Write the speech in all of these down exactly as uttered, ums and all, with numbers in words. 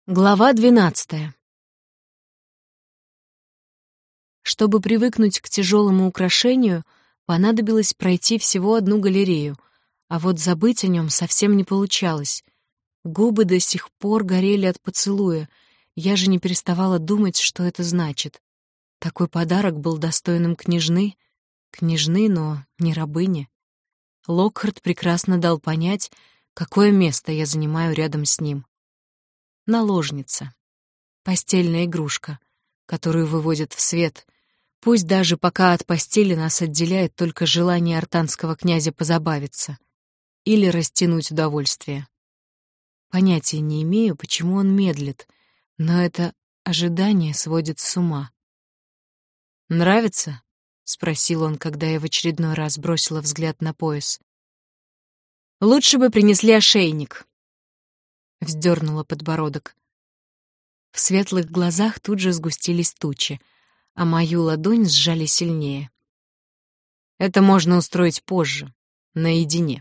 Глава двенадцатая. Чтобы привыкнуть к тяжелому украшению, понадобилось пройти всего одну галерею, а вот забыть о нем совсем не получалось. Губы до сих пор горели от поцелуя, я же не переставала думать, что это значит. Такой подарок был достойным княжны, княжны, но не рабыни. Локхард прекрасно дал понять, какое место я занимаю рядом с ним. Наложница. Постельная игрушка, которую выводят в свет, пусть даже пока от постели нас отделяет только желание артанского князя позабавиться или растянуть удовольствие. Понятия не имею, почему он медлит, но это ожидание сводит с ума. «Нравится?» — спросил он, когда я в очередной раз бросила взгляд на пояс. «Лучше бы принесли ошейник», — вздернула подбородок. В светлых глазах тут же сгустились тучи, а мою ладонь сжали сильнее. «Это можно устроить позже, наедине».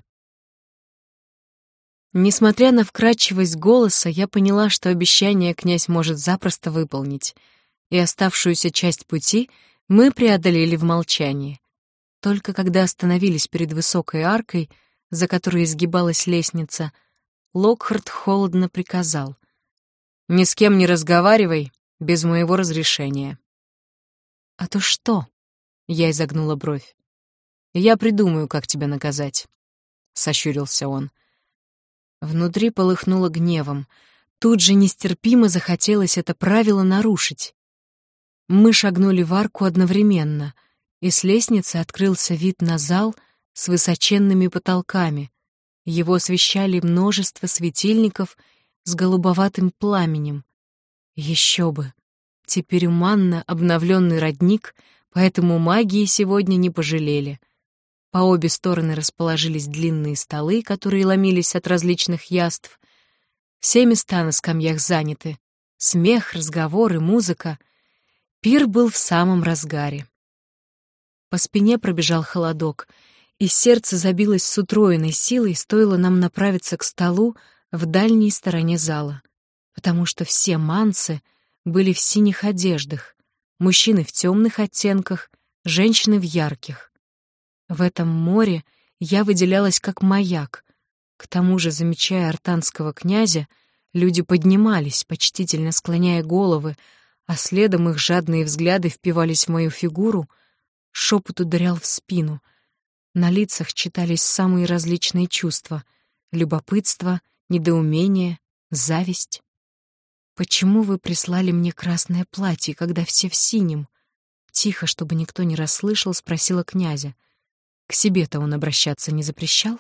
Несмотря на вкрадчивость голоса, я поняла, что обещание князь может запросто выполнить, и оставшуюся часть пути мы преодолели в молчании. Только когда остановились перед высокой аркой, за которой изгибалась лестница, Локхард холодно приказал: «Ни с кем не разговаривай без моего разрешения». «А то что?» — я изогнула бровь. «Я придумаю, как тебя наказать», — сощурился он. Внутри полыхнуло гневом. Тут же нестерпимо захотелось это правило нарушить. Мы шагнули в арку одновременно, и с лестницы открылся вид на зал с высоченными потолками. Его освещали множество светильников с голубоватым пламенем. Еще бы! Теперь у Манна обновленный родник, поэтому магии сегодня не пожалели. По обе стороны расположились длинные столы, которые ломились от различных яств. Все места на скамьях заняты. Смех, разговоры, музыка. Пир был в самом разгаре. По спине пробежал холодок, и сердце забилось с утроенной силой, стоило нам направиться к столу в дальней стороне зала, потому что все манцы были в синих одеждах, мужчины в темных оттенках, женщины в ярких. В этом море я выделялась как маяк. К тому же, замечая артанского князя, люди поднимались, почтительно склоняя головы, а следом их жадные взгляды впивались в мою фигуру, шепот ударял в спину. На лицах читались самые различные чувства — любопытство, недоумение, зависть. «Почему вы прислали мне красное платье, когда все в синем?» Тихо, чтобы никто не расслышал, спросила князя. К себе-то он обращаться не запрещал?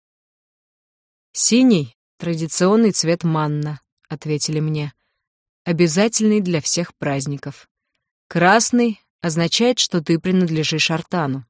«Синий — традиционный цвет манна», — ответили мне. «Обязательный для всех праздников. Красный означает, что ты принадлежишь Артану».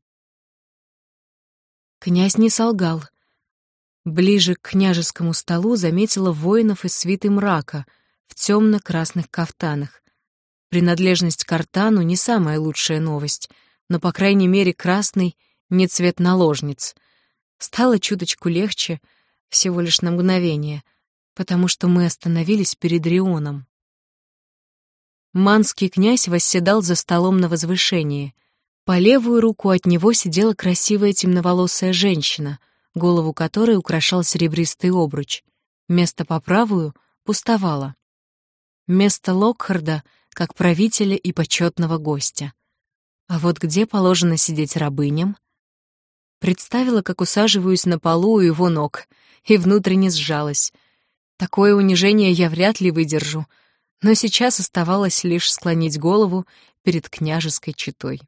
Князь не солгал. Ближе к княжескому столу заметила воинов из свиты мрака в темно-красных кафтанах. Принадлежность к Артану не самая лучшая новость, но, по крайней мере, красный — не цвет наложниц. Стало чуточку легче, всего лишь на мгновение, потому что мы остановились перед Рионом. Манский князь восседал за столом на возвышении. По левую руку от него сидела красивая темноволосая женщина, голову которой украшал серебристый обруч. Место по правую пустовало. Место Локхарда как правителя и почетного гостя. А вот где положено сидеть рабыням? Представила, как усаживаюсь на полу у его ног, и внутренне сжалась. Такое унижение я вряд ли выдержу, но сейчас оставалось лишь склонить голову перед княжеской четой.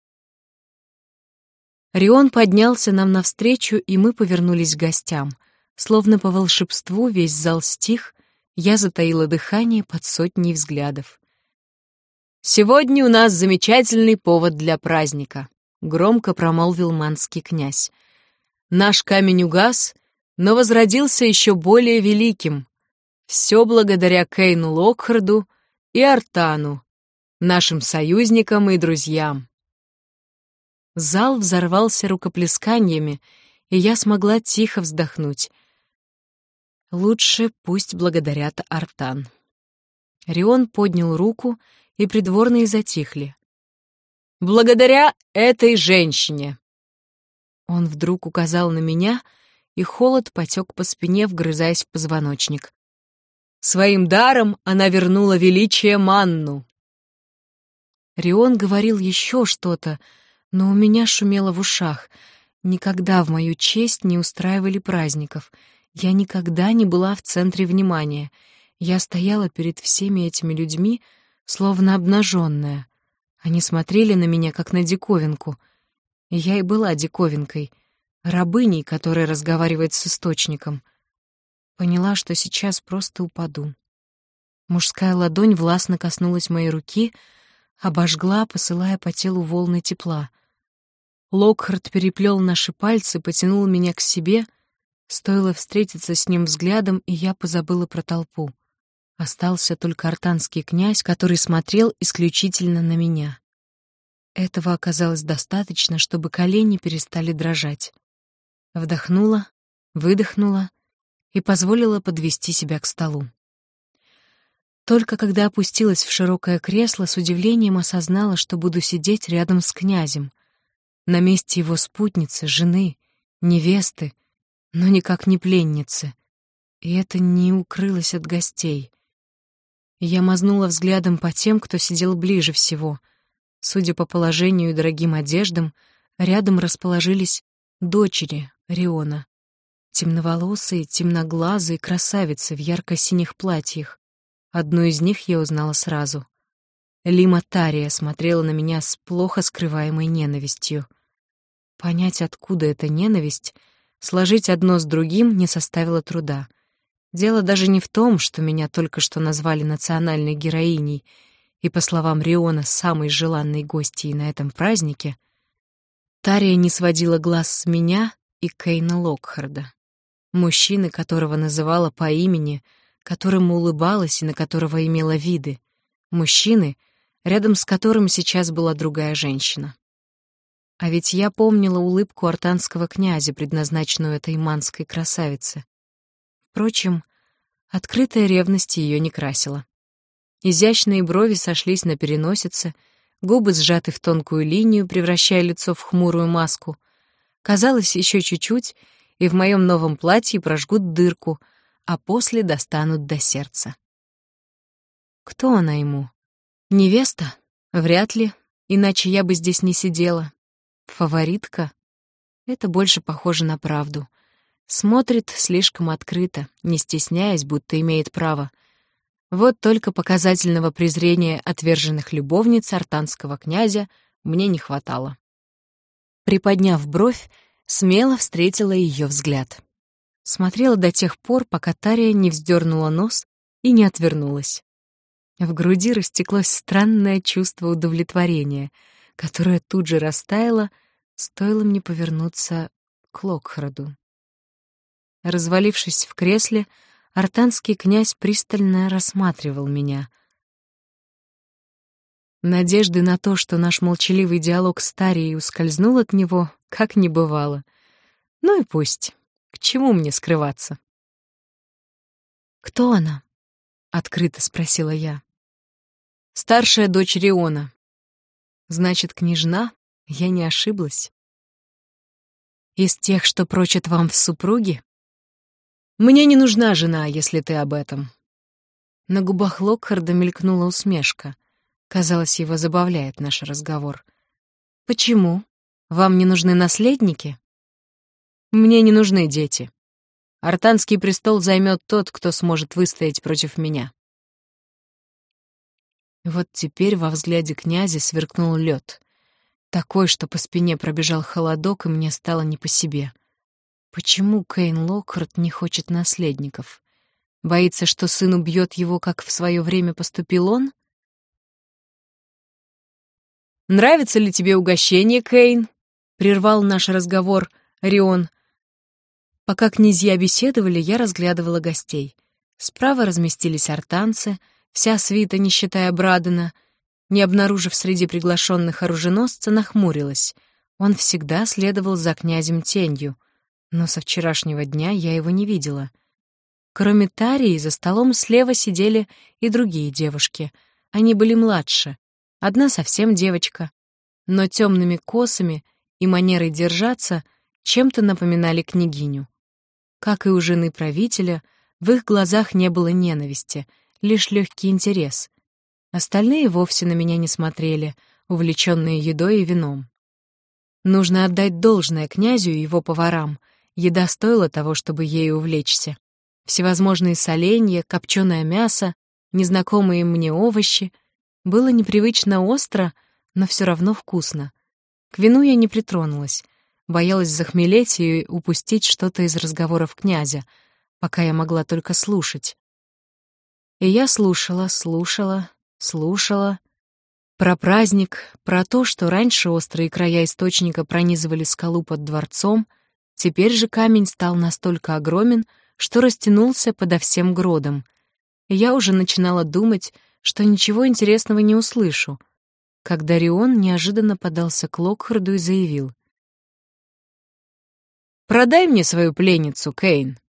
Рион поднялся нам навстречу, и мы повернулись к гостям. Словно по волшебству весь зал стих, я затаила дыхание под сотней взглядов. «Сегодня у нас замечательный повод для праздника», — громко промолвил манский князь. «Наш камень угас, но возродился еще более великим. Все благодаря Кейну Локхарду и Артану, нашим союзникам и друзьям». Зал взорвался рукоплесканиями, и я смогла тихо вздохнуть. Лучше пусть благодарят Артан. Рион поднял руку, и придворные затихли. «Благодаря этой женщине!» Он вдруг указал на меня, и холод потек по спине, вгрызаясь в позвоночник. «Своим даром она вернула величие Манну!» Рион говорил еще что-то, но у меня шумело в ушах. Никогда в мою честь не устраивали праздников. Я никогда не была в центре внимания. Я стояла перед всеми этими людьми, словно обнаженная. Они смотрели на меня, как на диковинку. И я и была диковинкой, рабыней, которая разговаривает с источником. Поняла, что сейчас просто упаду. Мужская ладонь властно коснулась моей руки, обожгла, посылая по телу волны тепла. Локхард переплел наши пальцы, потянул меня к себе. Стоило встретиться с ним взглядом, и я позабыла про толпу. Остался только артанский князь, который смотрел исключительно на меня. Этого оказалось достаточно, чтобы колени перестали дрожать. Вдохнула, выдохнула и позволила подвести себя к столу. Только когда опустилась в широкое кресло, с удивлением осознала, что буду сидеть рядом с князем, на месте его спутницы, жены, невесты, но никак не пленницы. И это не укрылось от гостей. Я мазнула взглядом по тем, кто сидел ближе всего. Судя по положению и дорогим одеждам, рядом расположились дочери Риона. Темноволосые, темноглазые красавицы в ярко-синих платьях. Одну из них я узнала сразу. Лима Тария смотрела на меня с плохо скрываемой ненавистью. Понять, откуда эта ненависть, сложить одно с другим не составило труда. Дело даже не в том, что меня только что назвали национальной героиней и, по словам Риона, самой желанной гостьей на этом празднике. Тария не сводила глаз с меня и Кейна Локхарда, мужчины, которого называла по имени, которому улыбалась и на которого имела виды, мужчины, рядом с которым сейчас была другая женщина. А ведь я помнила улыбку артанского князя, предназначенную этой манской красавице. Впрочем, открытая ревность ее не красила. Изящные брови сошлись на переносице, губы сжаты в тонкую линию, превращая лицо в хмурую маску. Казалось, еще чуть-чуть, и в моем новом платье прожгут дырку, а после достанут до сердца. Кто она ему? Невеста? Вряд ли, иначе я бы здесь не сидела. Фаворитка? Это больше похоже на правду. Смотрит слишком открыто, не стесняясь, будто имеет право. Вот только показательного презрения отверженных любовниц артанского князя мне не хватало. Приподняв бровь, смело встретила ее взгляд. Смотрела до тех пор, пока Тария не вздернула нос и не отвернулась. В груди растеклось странное чувство удовлетворения, которое тут же растаяло, стоило мне повернуться к Локхарду. Развалившись в кресле, артанский князь пристально рассматривал меня. Надежды на то, что наш молчаливый диалог с Тарией ускользнул от него, как не бывало. Ну и пусть. К чему мне скрываться? «Кто она?» — открыто спросила я. «Старшая дочь Риона. Значит, княжна? Я не ошиблась. Из тех, что прочат вам в супруги? Мне не нужна жена, если ты об этом». На губах Локхарда мелькнула усмешка. Казалось, его забавляет наш разговор. «Почему? Вам не нужны наследники?» «Мне не нужны дети. Артанский престол займет тот, кто сможет выстоять против меня». Вот теперь во взгляде князя сверкнул лед, такой, что по спине пробежал холодок, и мне стало не по себе. Почему Кейн Локхард не хочет наследников? Боится, что сын убьет его, как в свое время поступил он? «Нравится ли тебе угощение, Кейн?» — прервал наш разговор Рион. Пока князья беседовали, я разглядывала гостей. Справа разместились артанцы, вся свита, не считая Брадена. Не обнаружив среди приглашенных оруженосца, нахмурилась. Он всегда следовал за князем тенью, но со вчерашнего дня я его не видела. Кроме Тарии, за столом слева сидели и другие девушки. Они были младше. Одна совсем девочка, но темными косами и манерой держаться чем-то напоминали княгиню. Как и у жены правителя, в их глазах не было ненависти, лишь легкий интерес. Остальные вовсе на меня не смотрели, увлеченные едой и вином. Нужно отдать должное князю и его поварам. Еда стоила того, чтобы ею увлечься. Всевозможные соленья, копченое мясо, незнакомые мне овощи. Было непривычно остро, но все равно вкусно. К вину я не притронулась, боялась захмелеть и упустить что-то из разговоров князя, пока я могла только слушать. И я слушала, слушала, слушала. Про праздник, про то, что раньше острые края источника пронизывали скалу под дворцом, теперь же камень стал настолько огромен, что растянулся подо всем гродом. И я уже начинала думать, что ничего интересного не услышу, когда Рион неожиданно подался к Локхарду и заявил: «Продай мне свою пленницу, Кейн».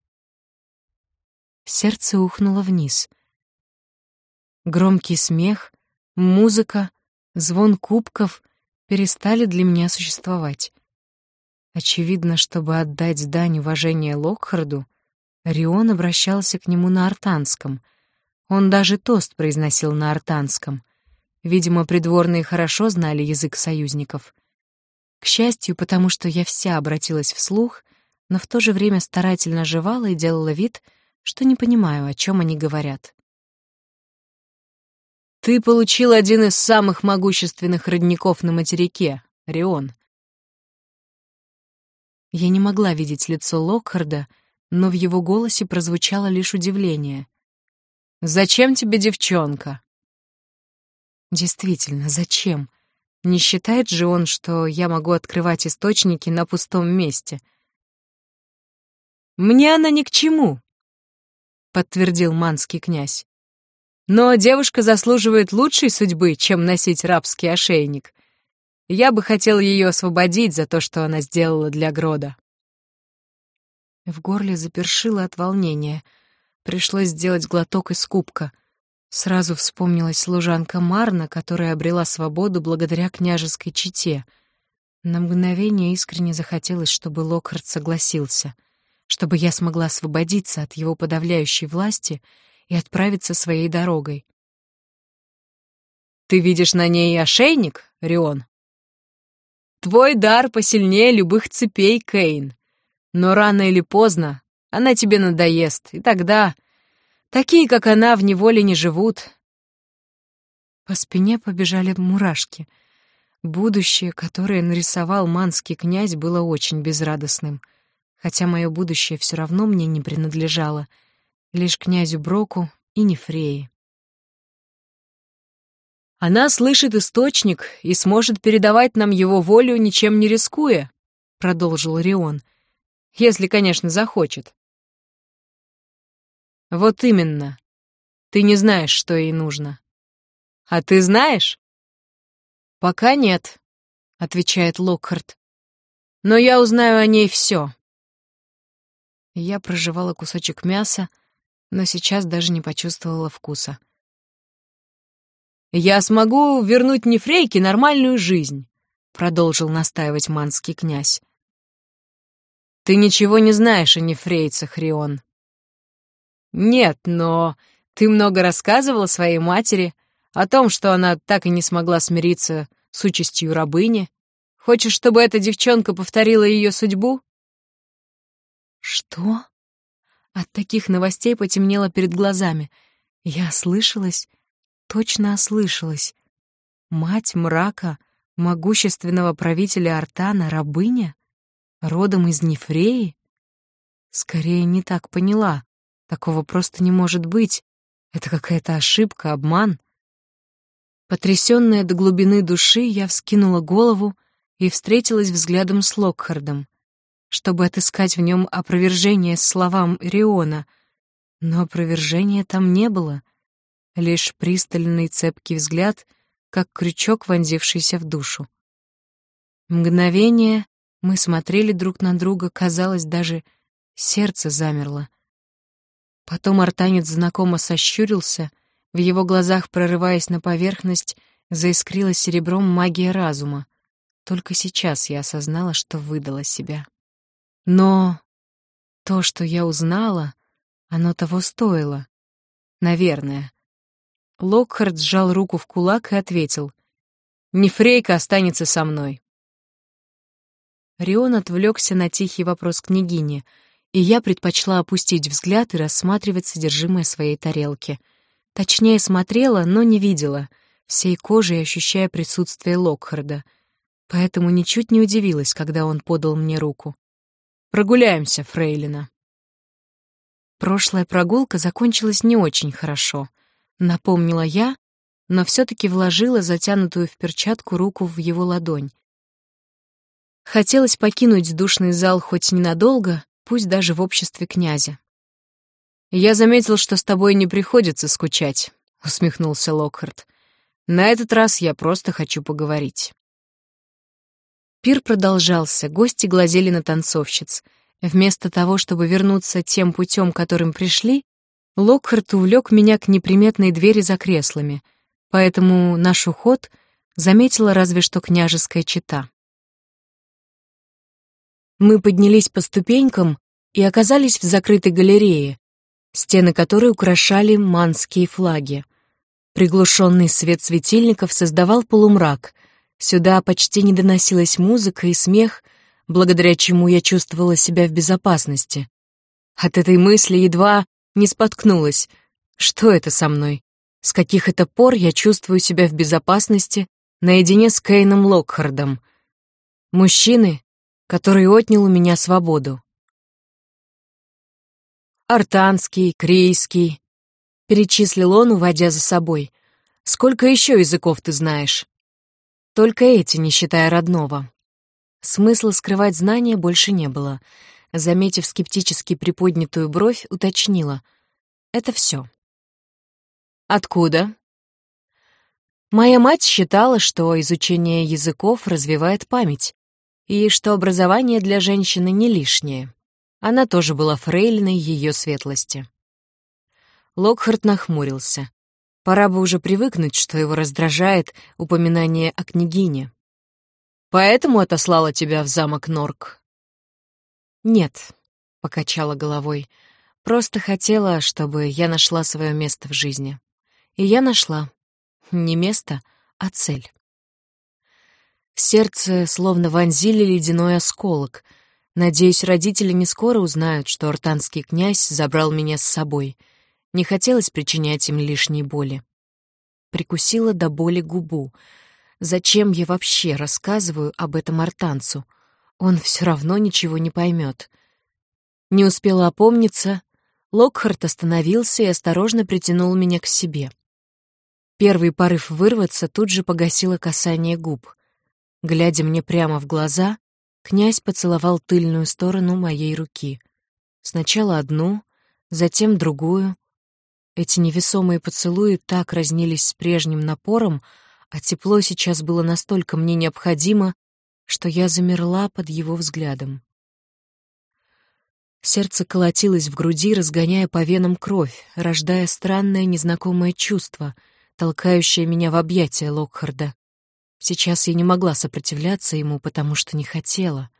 Сердце ухнуло вниз. Громкий смех, музыка, звон кубков перестали для меня существовать. Очевидно, чтобы отдать дань уважения Локхарду, Рион обращался к нему на артанском. Он даже тост произносил на артанском. Видимо, придворные хорошо знали язык союзников. К счастью, потому что я вся обратилась вслух, но в то же время старательно жевала и делала вид, что не понимаю, о чем они говорят. «Ты получил один из самых могущественных родников на материке, Рион». Я не могла видеть лицо Локхарда, но в его голосе прозвучало лишь удивление. «Зачем тебе девчонка?» Действительно, зачем? Не считает же он, что я могу открывать источники на пустом месте? «Мне она ни к чему», — подтвердил манский князь. «Но девушка заслуживает лучшей судьбы, чем носить рабский ошейник. Я бы хотел ее освободить за то, что она сделала для Грода». В горле запершило от волнения. Пришлось сделать глоток из кубка. Сразу вспомнилась служанка Марна, которая обрела свободу благодаря княжеской чете. На мгновение искренне захотелось, чтобы Локхард согласился, чтобы я смогла освободиться от его подавляющей власти и отправиться своей дорогой. «Ты видишь на ней ошейник, Рион? Твой дар посильнее любых цепей, Кейн. Но рано или поздно она тебе надоест, и тогда такие, как она, в неволе не живут». По спине побежали мурашки. Будущее, которое нарисовал манский князь, было очень безрадостным, хотя мое будущее все равно мне не принадлежало, лишь князю Броку и Нефрее. «Она слышит источник и сможет передавать нам его волю, ничем не рискуя», — продолжил Рион, — «если, конечно, захочет». «Вот именно. Ты не знаешь, что ей нужно. А ты знаешь?» «Пока нет», — отвечает Локхард. «Но я узнаю о ней все». Я прожевала кусочек мяса, но сейчас даже не почувствовала вкуса. «Я смогу вернуть Нефрейке нормальную жизнь», — продолжил настаивать манский князь. «Ты ничего не знаешь о нефрейцах, Рион». «Нет, но ты много рассказывала своей матери о том, что она так и не смогла смириться с участью рабыни. Хочешь, чтобы эта девчонка повторила ее судьбу?» «Что?» От таких новостей потемнело перед глазами. Я ослышалась, точно ослышалась. Мать мрака, могущественного правителя Артана, рабыня? Родом из Нефреи? Скорее, не так поняла. Такого просто не может быть. Это какая-то ошибка, обман. Потрясённая до глубины души, я вскинула голову и встретилась взглядом с Локхардом, чтобы отыскать в нем опровержение словам Риона. Но опровержения там не было, лишь пристальный цепкий взгляд, как крючок, вонзившийся в душу. Мгновение мы смотрели друг на друга, казалось, даже сердце замерло. Потом артанец знакомо сощурился, в его глазах, прорываясь на поверхность, заискрила серебром магия разума. Только сейчас я осознала, что выдала себя. Но то, что я узнала, оно того стоило. Наверное. Локхард сжал руку в кулак и ответил: «Нефрейка останется со мной». Рион отвлекся на тихий вопрос княгини, и я предпочла опустить взгляд и рассматривать содержимое своей тарелки. Точнее, смотрела, но не видела, всей кожей ощущая присутствие Локхарда, поэтому ничуть не удивилась, когда он подал мне руку. «Прогуляемся, фрейлина». Прошлая прогулка закончилась не очень хорошо, напомнила я, но все-таки вложила затянутую в перчатку руку в его ладонь. Хотелось покинуть душный зал хоть ненадолго, пусть даже в обществе князя. «Я заметил, что с тобой не приходится скучать», — усмехнулся Локхард. «На этот раз я просто хочу поговорить». Пир продолжался, гости глазели на танцовщиц. Вместо того, чтобы вернуться тем путем, которым пришли, Локхард увлек меня к неприметной двери за креслами, поэтому наш уход заметила разве что княжеская чета. Мы поднялись по ступенькам и оказались в закрытой галерее, стены которой украшали манские флаги. Приглушенный свет светильников создавал полумрак. Сюда почти не доносилась музыка и смех, благодаря чему я чувствовала себя в безопасности. От этой мысли едва не споткнулась. Что это со мной? С каких это пор я чувствую себя в безопасности наедине с Кейном Локхардом? Мужчины, который отнял у меня свободу. «Артанский, крейский», — перечислил он, уводя за собой. «Сколько еще языков ты знаешь?» «Только эти, не считая родного». Смысла скрывать знания больше не было. Заметив скептически приподнятую бровь, уточнила. «Это все». «Откуда?» Моя мать считала, что изучение языков развивает память, и что образование для женщины не лишнее. Она тоже была фрейлиной ее светлости. Локхард нахмурился. Пора бы уже привыкнуть, что его раздражает упоминание о княгине. «Поэтому отослала тебя в замок Норк?» «Нет», — покачала головой, — «просто хотела, чтобы я нашла свое место в жизни. И я нашла. Не место, а цель». В сердце словно вонзили ледяной осколок. Надеюсь, родители не скоро узнают, что артанский князь забрал меня с собой. Не хотелось причинять им лишней боли. Прикусила до боли губу. Зачем я вообще рассказываю об этом артанцу? Он все равно ничего не поймет. Не успела опомниться. Локхард остановился и осторожно притянул меня к себе. Первый порыв вырваться тут же погасило касание губ. Глядя мне прямо в глаза, князь поцеловал тыльную сторону моей руки. Сначала одну, затем другую. Эти невесомые поцелуи так разнились с прежним напором, а тепло сейчас было настолько мне необходимо, что я замерла под его взглядом. Сердце колотилось в груди, разгоняя по венам кровь, рождая странное незнакомое чувство, толкающее меня в объятия Локхарда. Сейчас я не могла сопротивляться ему, потому что не хотела.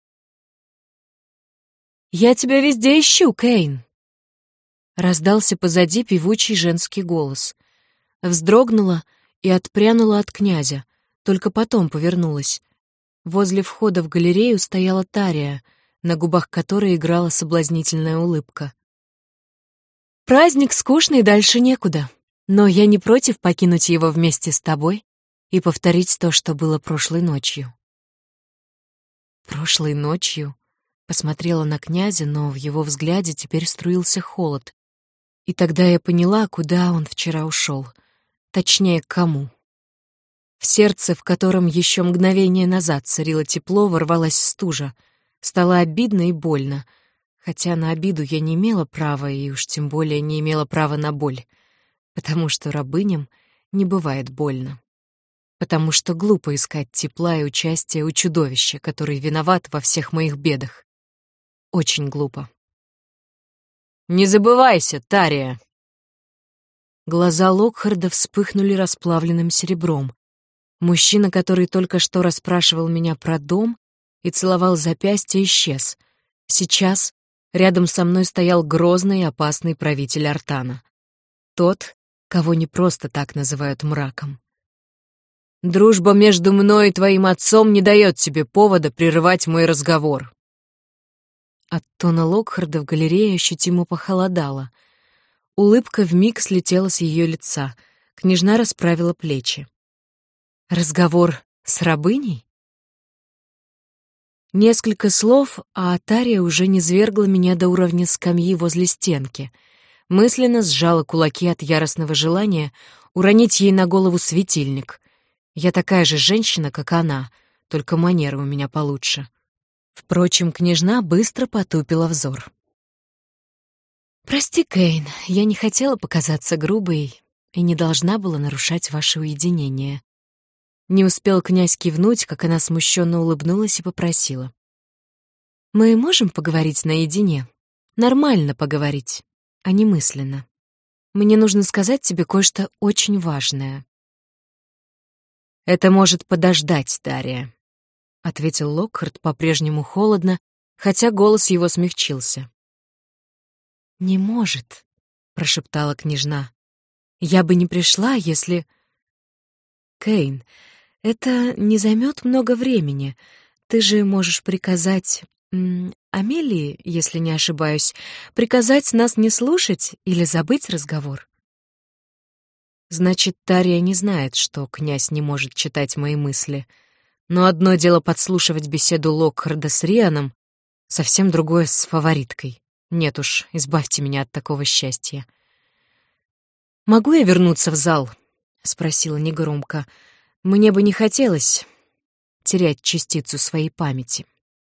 «Я тебя везде ищу, Кейн!» Раздался позади певучий женский голос. Вздрогнула и отпрянула от князя, только потом повернулась. Возле входа в галерею стояла Тария, на губах которой играла соблазнительная улыбка. «Праздник скучный, дальше некуда, но я не против покинуть его вместе с тобой и повторить то, что было прошлой ночью». Прошлой ночью посмотрела на князя, но в его взгляде теперь струился холод. И тогда я поняла, куда он вчера ушел. Точнее, к кому. В сердце, в котором еще мгновение назад царило тепло, ворвалась стужа. Стало обидно и больно. Хотя на обиду я не имела права, и уж тем более не имела права на боль. Потому что рабыням не бывает больно. Потому что глупо искать тепла и участия у чудовища, который виноват во всех моих бедах. Очень глупо. Не забывайся, Тария!» Глаза Локхарда вспыхнули расплавленным серебром. Мужчина, который только что расспрашивал меня про дом и целовал запястье, исчез. Сейчас рядом со мной стоял грозный и опасный правитель Артана. Тот, кого не просто так называют мраком. «Дружба между мной и твоим отцом не дает тебе повода прерывать мой разговор». От тона Локхарда в галерее ощутимо похолодало. Улыбка вмиг слетела с ее лица. Княжна расправила плечи. «Разговор с рабыней?» Несколько слов, а Тария уже низвергла меня до уровня скамьи возле стенки. Мысленно сжала кулаки от яростного желания уронить ей на голову светильник. Я такая же женщина, как она, только манеры у меня получше. Впрочем, княжна быстро потупила взор. «Прости, Кейн, я не хотела показаться грубой и не должна была нарушать ваше уединение». Не успел князь кивнуть, как она смущенно улыбнулась и попросила. «Мы можем поговорить наедине? Нормально поговорить, а не мысленно. Мне нужно сказать тебе кое-что очень важное». «Это может подождать, Тария», — ответил Локхард по-прежнему холодно, хотя голос его смягчился. «Не может», — прошептала княжна. «Я бы не пришла, если...» «Кейн, это не займет много времени. Ты же можешь приказать... М, Амелии, если не ошибаюсь, приказать нас не слушать или забыть разговор». Значит, Тария не знает, что князь не может читать мои мысли. Но одно дело подслушивать беседу Локхарда с Рианом, совсем другое с фавориткой. Нет уж, избавьте меня от такого счастья. «Могу я вернуться в зал?» — спросила негромко. «Мне бы не хотелось терять частицу своей памяти».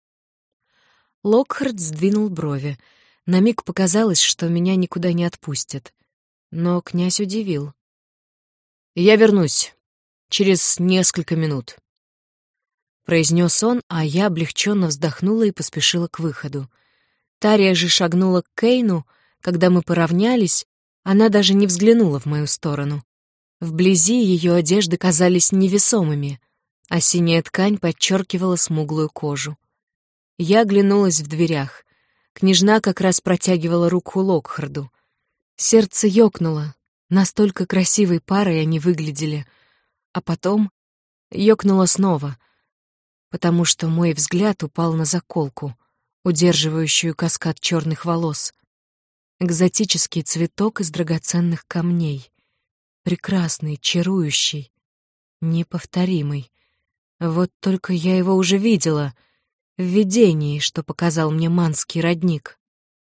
Локхард сдвинул брови. На миг показалось, что меня никуда не отпустят. Но князь удивил. «Я вернусь через несколько минут», — произнес он, а я облегченно вздохнула и поспешила к выходу. Тария же шагнула к Кейну. Когда мы поравнялись, она даже не взглянула в мою сторону. Вблизи ее одежды казались невесомыми, а синяя ткань подчеркивала смуглую кожу. Я оглянулась в дверях. Княжна как раз протягивала руку Локхарду. Сердце ёкнуло. Настолько красивой парой они выглядели. А потом ёкнуло снова, потому что мой взгляд упал на заколку, удерживающую каскад черных волос. Экзотический цветок из драгоценных камней. Прекрасный, чарующий, неповторимый. Вот только я его уже видела в видении, что показал мне манский родник.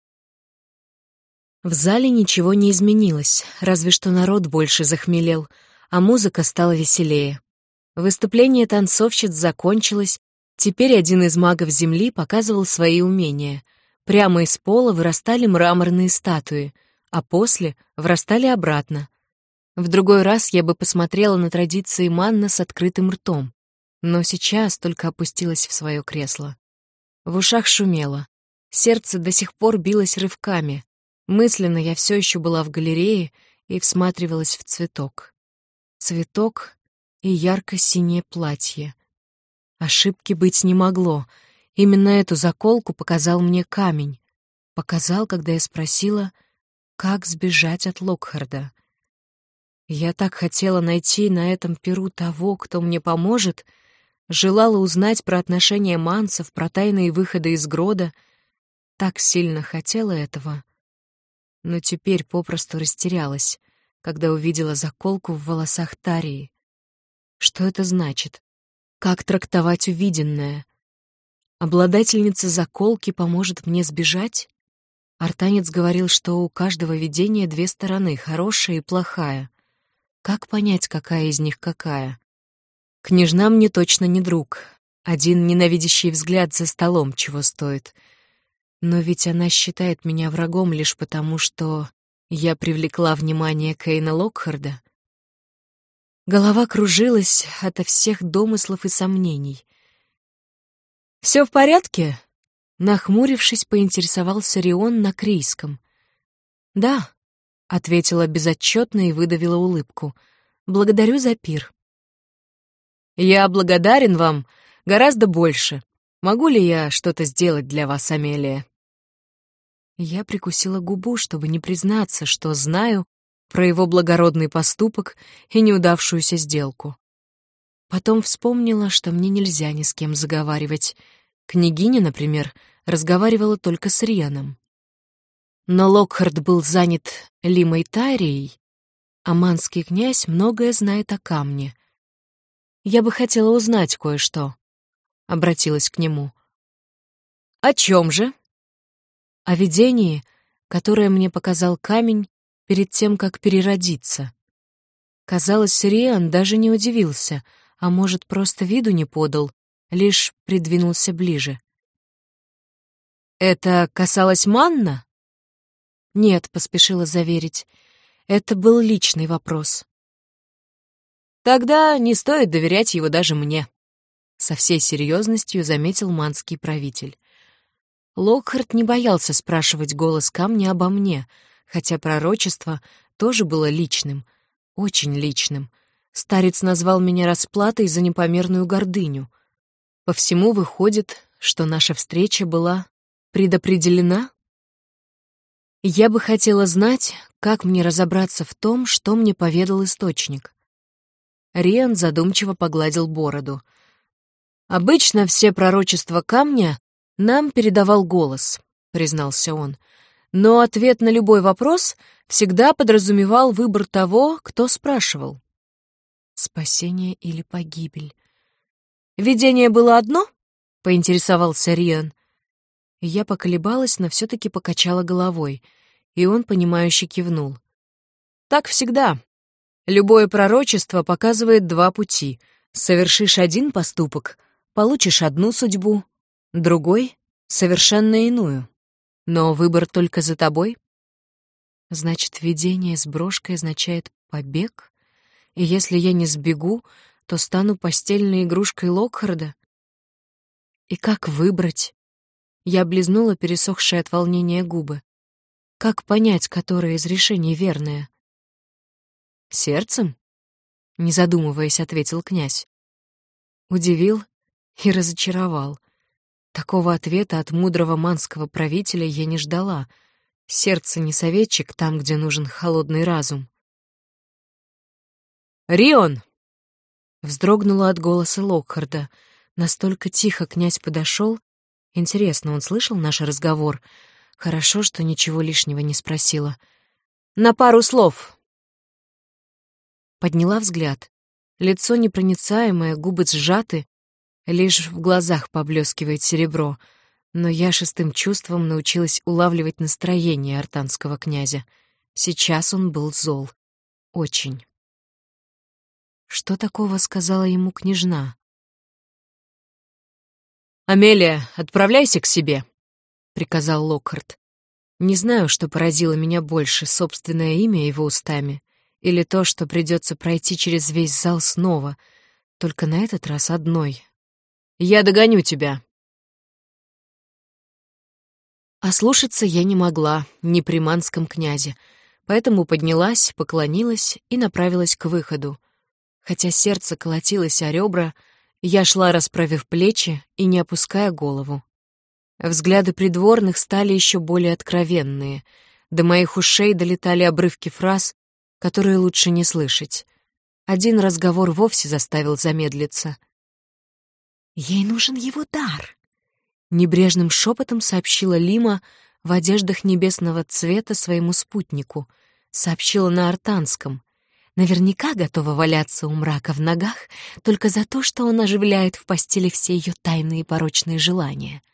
В зале ничего не изменилось, разве что народ больше захмелел, а музыка стала веселее. Выступление танцовщиц закончилось, теперь один из магов Земли показывал свои умения. Прямо из пола вырастали мраморные статуи, а после врастали обратно. В другой раз я бы посмотрела на традиции манна с открытым ртом, но сейчас только опустилась в свое кресло. В ушах шумело, сердце до сих пор билось рывками. Мысленно я все еще была в галерее и всматривалась в цветок. Цветок и ярко-синее платье. Ошибки быть не могло. Именно эту заколку показал мне камень. Показал, когда я спросила, как сбежать от Локхарда. Я так хотела найти на этом пиру того, кто мне поможет, желала узнать про отношения мансов, про тайные выходы из Грода. Так сильно хотела этого. Но теперь попросту растерялась, когда увидела заколку в волосах Тарии. Что это значит? Как трактовать увиденное? Обладательница заколки поможет мне сбежать? Артанец говорил, что у каждого видения две стороны, хорошая и плохая. Как понять, какая из них какая? Княжна мне точно не друг. Один ненавидящий взгляд за столом чего стоит. Но ведь она считает меня врагом лишь потому, что я привлекла внимание Кейна Локхарда. Голова кружилась ото всех домыслов и сомнений. «Все в порядке?» — нахмурившись, поинтересовался Рион на крийском. «Да», — ответила безотчетно и выдавила улыбку. «Благодарю за пир». «Я благодарен вам гораздо больше. Могу ли я что-то сделать для вас, Амелия?» Я прикусила губу, чтобы не признаться, что знаю про его благородный поступок и неудавшуюся сделку. Потом вспомнила, что мне нельзя ни с кем заговаривать. Княгиня, например, разговаривала только с Рианом. Но Локхард был занят Лимой Тарией, а манский князь многое знает о камне. «Я бы хотела узнать кое-что», — обратилась к нему. «О чем же?» «О видении, которое мне показал камень перед тем, как переродиться». Казалось, Риан даже не удивился, а может, просто виду не подал, лишь придвинулся ближе. «Это касалось Манна?» «Нет», — поспешила заверить, — «это был личный вопрос». «Тогда не стоит доверять его даже мне», — со всей серьезностью заметил манский правитель. Локхард не боялся спрашивать голос камня обо мне, хотя пророчество тоже было личным, очень личным. Старец назвал меня расплатой за непомерную гордыню. По всему выходит, что наша встреча была предопределена? Я бы хотела знать, как мне разобраться в том, что мне поведал источник. Риан задумчиво погладил бороду. «Обычно все пророчества камня нам передавал голос», — признался он. «Но ответ на любой вопрос всегда подразумевал выбор того, кто спрашивал». Спасение или погибель? «Видение было одно?» — поинтересовался Риан. Я поколебалась, но все-таки покачала головой, и он, понимающе кивнул. «Так всегда. Любое пророчество показывает два пути. Совершишь один поступок — получишь одну судьбу, другой — совершенно иную. Но выбор только за тобой». Значит, видение с брошкой означает побег? И если я не сбегу, то стану постельной игрушкой Локхарда? И как выбрать? Я облизнула пересохшие от волнения губы. Как понять, которое из решений верное? «Сердцем?» — не задумываясь, ответил князь. Удивил и разочаровал. Такого ответа от мудрого манского правителя я не ждала. Сердце не советчик там, где нужен холодный разум. «Рион!» — вздрогнула от голоса Локхарда. Настолько тихо князь подошел. Интересно, он слышал наш разговор? Хорошо, что ничего лишнего не спросила. «На пару слов!» Подняла взгляд. Лицо непроницаемое, губы сжаты, лишь в глазах поблескивает серебро. Но я шестым чувством научилась улавливать настроение артанского князя. Сейчас он был зол. Очень. Что такого сказала ему княжна? «Амелия, отправляйся к себе», — приказал Локхард. Не знаю, что поразило меня больше, собственное имя его устами или то, что придется пройти через весь зал снова, только на этот раз одной. «Я догоню тебя». Ослушаться я не могла, ни при манском князе, поэтому поднялась, поклонилась и направилась к выходу. Хотя сердце колотилось о ребра, я шла, расправив плечи и не опуская голову. Взгляды придворных стали еще более откровенные. До моих ушей долетали обрывки фраз, которые лучше не слышать. Один разговор вовсе заставил замедлиться. «Ей нужен его дар», — небрежным шепотом сообщила Лима в одеждах небесного цвета своему спутнику. Сообщила на артанском. Наверняка готова валяться у мрака в ногах только за то, что он оживляет в постели все ее тайные и порочные желания.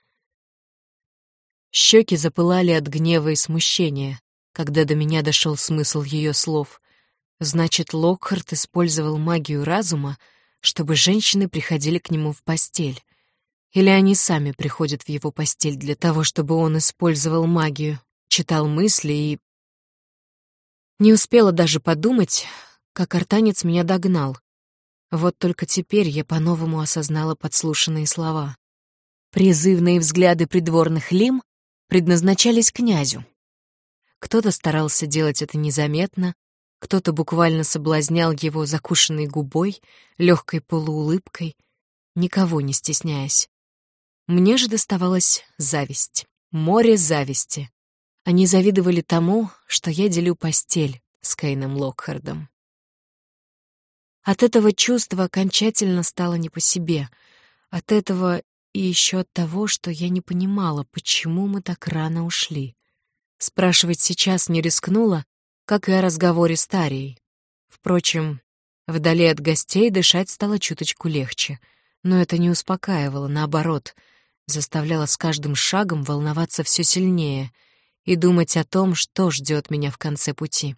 Щеки запылали от гнева и смущения, когда до меня дошел смысл ее слов. Значит, Локхард использовал магию разума, чтобы женщины приходили к нему в постель. Или они сами приходят в его постель для того, чтобы он использовал магию, читал мысли и... Не успела даже подумать, как артанец меня догнал. Вот только теперь я по-новому осознала подслушанные слова. Призывные взгляды придворных лим предназначались князю. Кто-то старался делать это незаметно, кто-то буквально соблазнял его закушенной губой, легкой полуулыбкой, никого не стесняясь. Мне же доставалась зависть, море зависти. Они завидовали тому, что я делю постель с Кейном Локхардом. От этого чувства окончательно стало не по себе. От этого и еще от того, что я не понимала, почему мы так рано ушли. Спрашивать сейчас не рискнула, как и о разговоре с Тарией. Впрочем, вдали от гостей дышать стало чуточку легче, но это не успокаивало, наоборот, заставляло с каждым шагом волноваться все сильнее и думать о том, что ждет меня в конце пути.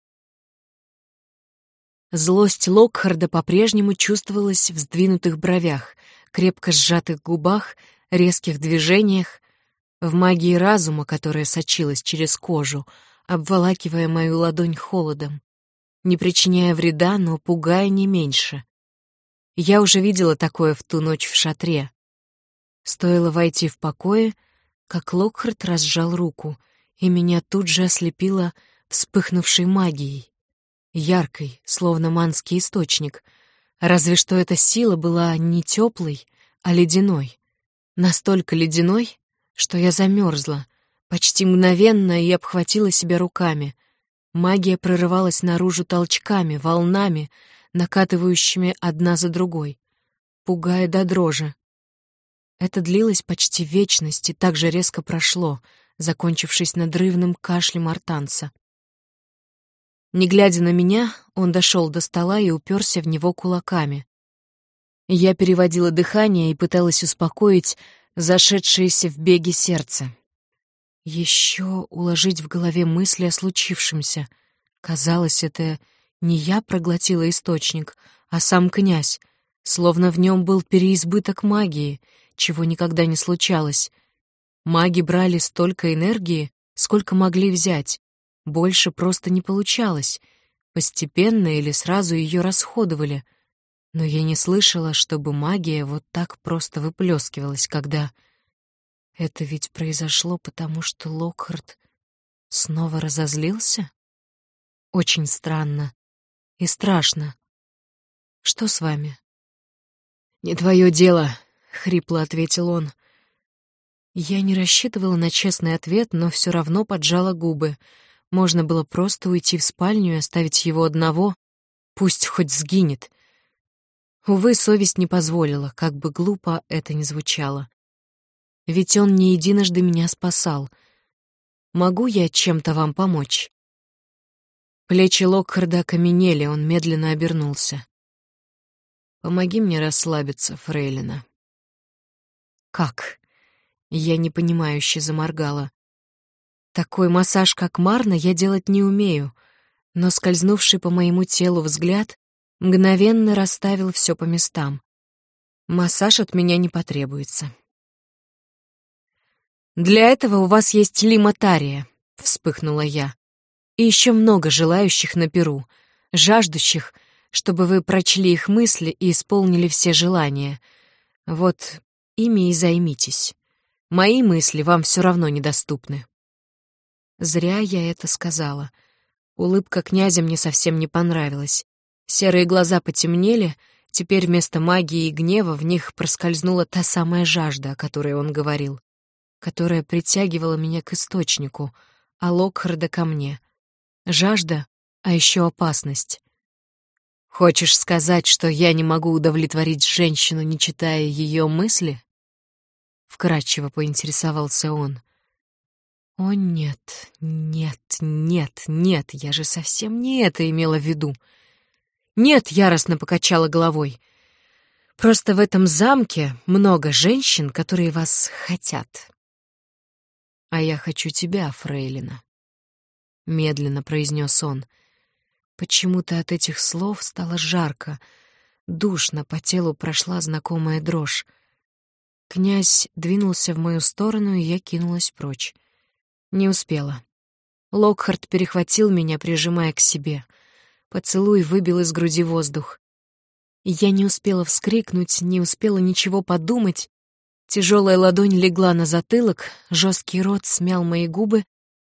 Злость Локхарда по-прежнему чувствовалась в сдвинутых бровях, крепко сжатых губах, резких движениях, в магии разума, которая сочилась через кожу, обволакивая мою ладонь холодом, не причиняя вреда, но пугая не меньше. Я уже видела такое в ту ночь в шатре. Стоило войти в покое, как Локхард разжал руку, и меня тут же ослепило вспыхнувшей магией. Яркой, словно манский источник, разве что эта сила была не теплой, а ледяной. Настолько ледяной, что я замерзла, почти мгновенно и обхватила себя руками. Магия прорывалась наружу толчками, волнами, накатывающими одна за другой, пугая до дрожи. Это длилось почти вечность и так же резко прошло, закончившись надрывным кашлем артанца. Не глядя на меня, он дошел до стола и уперся в него кулаками. Я переводила дыхание и пыталась успокоить зашедшееся в беге сердце. Еще уложить в голове мысли о случившемся. Казалось, это не я проглотила источник, а сам князь, словно в нем был переизбыток магии, чего никогда не случалось. Маги брали столько энергии, сколько могли взять. Больше просто не получалось. Постепенно или сразу ее расходовали. Но я не слышала, чтобы магия вот так просто выплескивалась, когда... Это ведь произошло потому, что Локхард снова разозлился? Очень странно и страшно. Что с вами? «Не твое дело», — хрипло ответил он. Я не рассчитывала на честный ответ, но все равно поджала губы. Можно было просто уйти в спальню и оставить его одного, пусть хоть сгинет. Увы, совесть не позволила, как бы глупо это ни звучало. Ведь он не единожды меня спасал. Могу я чем-то вам помочь?» Плечи Локхарда окаменели, он медленно обернулся. «Помоги мне расслабиться, фрейлина». «Как?» Я непонимающе заморгала. Такой массаж, как Марна, я делать не умею, но скользнувший по моему телу взгляд мгновенно расставил все по местам. Массаж от меня не потребуется. «Для этого у вас есть лиматария», — вспыхнула я. «И еще много желающих на перу, жаждущих, чтобы вы прочли их мысли и исполнили все желания. Вот ими и займитесь. Мои мысли вам все равно недоступны». Зря я это сказала. Улыбка князя мне совсем не понравилась. Серые глаза потемнели, теперь вместо магии и гнева в них проскользнула та самая жажда, о которой он говорил, которая притягивала меня к источнику, а Локхарда ко мне. Жажда, а еще опасность. «Хочешь сказать, что я не могу удовлетворить женщину, не читая ее мысли?» Вкратчиво поинтересовался он. «О, нет, нет, нет, нет, я же совсем не это имела в виду. Нет», — яростно покачала головой. «Просто в этом замке много женщин, которые вас хотят». «А я хочу тебя, фрейлина», — медленно произнес он. Почему-то от этих слов стало жарко, душно, по телу прошла знакомая дрожь. Князь двинулся в мою сторону, и я кинулась прочь. Не успела. Локхард перехватил меня, прижимая к себе. Поцелуй выбил из груди воздух. Я не успела вскрикнуть, не успела ничего подумать. Тяжелая ладонь легла на затылок, жесткий рот смял мои губы,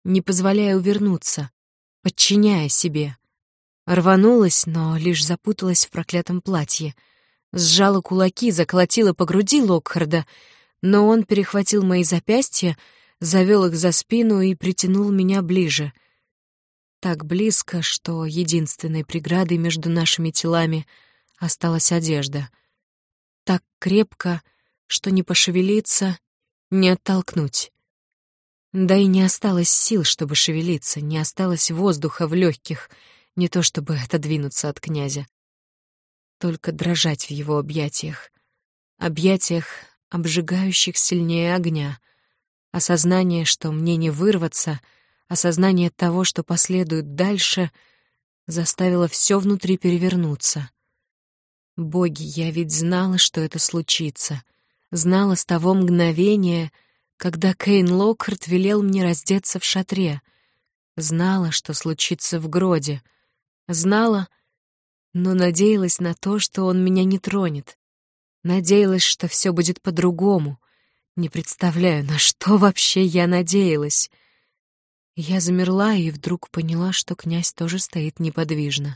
не позволяя увернуться, подчиняя себе. Рванулась, но лишь запуталась в проклятом платье. Сжала кулаки, заколотила по груди Локхарда, но он перехватил мои запястья, завёл их за спину и притянул меня ближе. Так близко, что единственной преградой между нашими телами осталась одежда. Так крепко, что не пошевелиться, не оттолкнуть. Да и не осталось сил, чтобы шевелиться, не осталось воздуха в легких, не то чтобы отодвинуться от князя. Только дрожать в его объятиях. Объятиях, обжигающих сильнее огня. Осознание, что мне не вырваться, осознание того, что последует дальше, заставило все внутри перевернуться. Боги, я ведь знала, что это случится. Знала с того мгновения, когда Кейн Локхард велел мне раздеться в шатре. Знала, что случится в Гроде. Знала, но надеялась на то, что он меня не тронет. Надеялась, что все будет по-другому. Не представляю, на что вообще я надеялась. Я замерла и вдруг поняла, что князь тоже стоит неподвижно.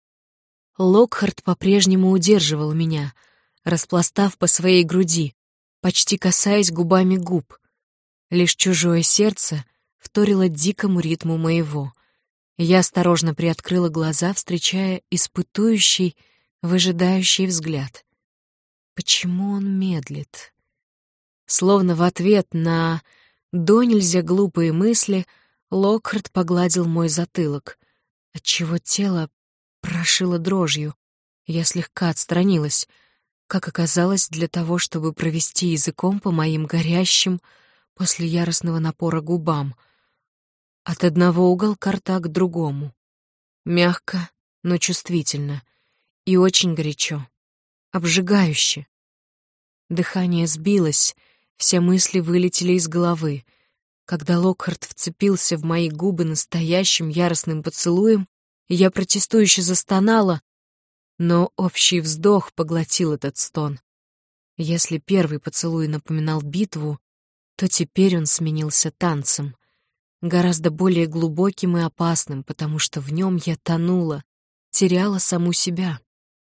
Локхард по-прежнему удерживал меня, распластав по своей груди, почти касаясь губами губ. Лишь чужое сердце вторило дикому ритму моего. Я осторожно приоткрыла глаза, встречая испытующий, выжидающий взгляд. Почему он медлит? Словно в ответ на донельзя глупые мысли Локхард погладил мой затылок, отчего тело прошило дрожью. Я слегка отстранилась, как оказалось, для того, чтобы провести языком по моим горящим после яростного напора губам. От одного уголка рта к другому. Мягко, но чувствительно. И очень горячо. Обжигающе. Дыхание сбилось, все мысли вылетели из головы. Когда Локхард вцепился в мои губы настоящим яростным поцелуем, я протестующе застонала, но общий вздох поглотил этот стон. Если первый поцелуй напоминал битву, то теперь он сменился танцем. Гораздо более глубоким и опасным, потому что в нем я тонула, теряла саму себя.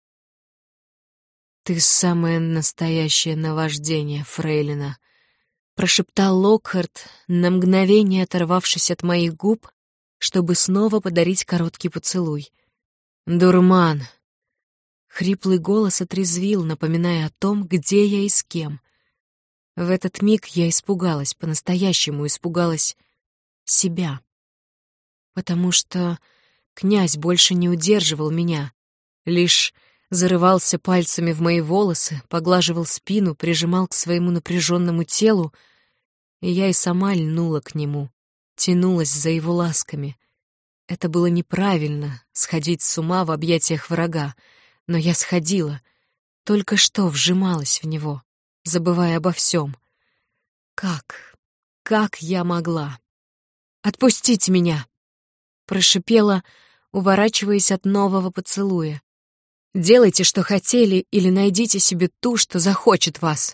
«Ты самое настоящее наваждение, фрейлина», — прошептал Локхард, на мгновение оторвавшись от моих губ, чтобы снова подарить короткий поцелуй. «Дурман!» Хриплый голос отрезвил, напоминая о том, где я и с кем. В этот миг я испугалась, по-настоящему испугалась себя. Потому что князь больше не удерживал меня, лишь зарывался пальцами в мои волосы, поглаживал спину, прижимал к своему напряженному телу, и я и сама льнула к нему, тянулась за его ласками. Это было неправильно — сходить с ума в объятиях врага, но я сходила, только что вжималась в него, забывая обо всем. Как? Как я могла? «Отпустите меня!» — прошипела, уворачиваясь от нового поцелуя. «Делайте, что хотели, или найдите себе ту, что захочет вас!»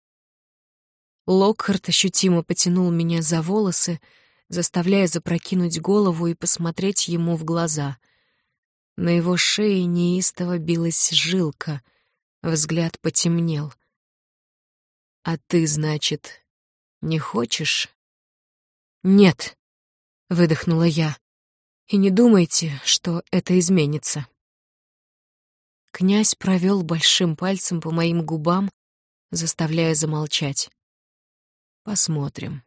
Локхард ощутимо потянул меня за волосы, заставляя запрокинуть голову и посмотреть ему в глаза. На его шее неистово билась жилка, взгляд потемнел. «А ты, значит, не хочешь?» «Нет», — выдохнула я, — «и не думайте, что это изменится». Князь провел большим пальцем по моим губам, заставляя замолчать. «Посмотрим».